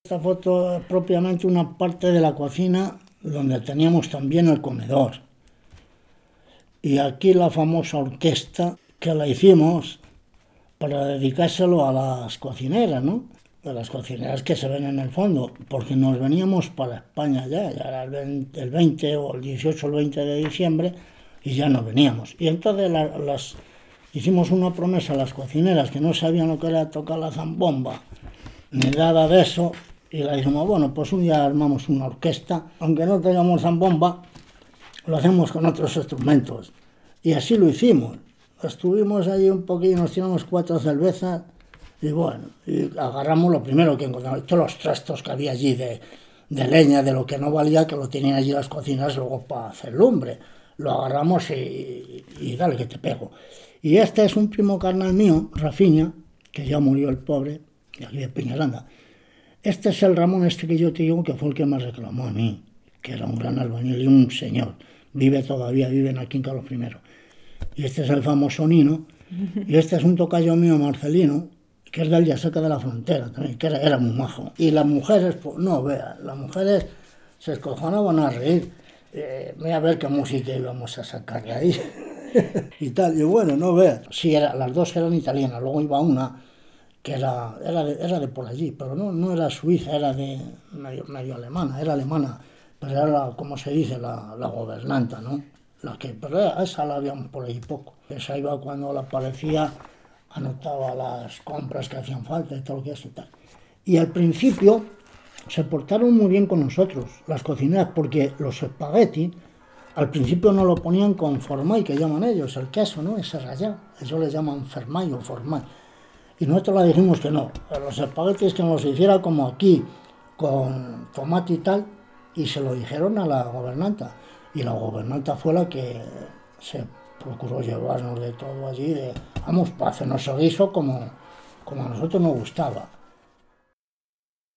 Esta foto es propiamente una parte de la cocina donde teníamos también el comedor. Y aquí la famosa orquesta que la hicimos para dedicárselo a las cocineras, ¿no? A las cocineras que se ven en el fondo, porque nos veníamos para España ya era el 20 o el 18 o el 20 de diciembre, y ya no veníamos. Y entonces hicimos una promesa a las cocineras que no sabían lo que era tocar la zambomba, ni nada de eso, y le dijimos, bueno, pues un día armamos una orquesta, aunque no tengamos zambomba, lo hacemos con otros instrumentos. Y así lo hicimos. Estuvimos allí un poquillo, nos tiramos 4 cervezas, y bueno, y agarramos lo primero que encontramos, todos los trastos que había allí de leña, de lo que no valía, que lo tenían allí las cocinas luego para hacer lumbre. Lo agarramos y dale que te pego. Y este es un primo carnal mío, Rafiña, que ya murió el pobre, de aquí de Peñaranda. Este es el Ramón este que yo te digo, que fue el que me reclamó a mí, que era un gran albañil y un señor. Vive todavía, viven aquí en Carlos I. Y este es el famoso Nino. Y este es un tocayo mío, Marcelino, que es del Yaseca de la Frontera también, que era muy majo. Y las mujeres, pues no veas, las mujeres se escojonaban a reír. Voy a ver qué música íbamos a sacar de ahí. Y tal, y bueno, no veas. Sí, las dos eran italianas, luego iba una que era de por allí, pero no era suiza, era de medio alemana, era alemana, pero era, como se dice, la gobernanta, ¿no? Pero esa la habíamos por ahí poco. Esa iba cuando la parecía, anotaba las compras que hacían falta y todo lo que es y tal. Y al principio se portaron muy bien con nosotros, las cocineras, porque los espaguetis al principio no lo ponían con formai, que llaman ellos, el queso, ¿no? Ese rallado, eso le llaman fermai o formai. Y nosotros le dijimos que no, los espaguetis que nos hiciera como aquí, con tomate y tal, y se lo dijeron a la gobernanta. Y la gobernanta fue la que se procuró llevarnos de todo allí, vamos, para hacernos el guiso como a nosotros nos gustaba.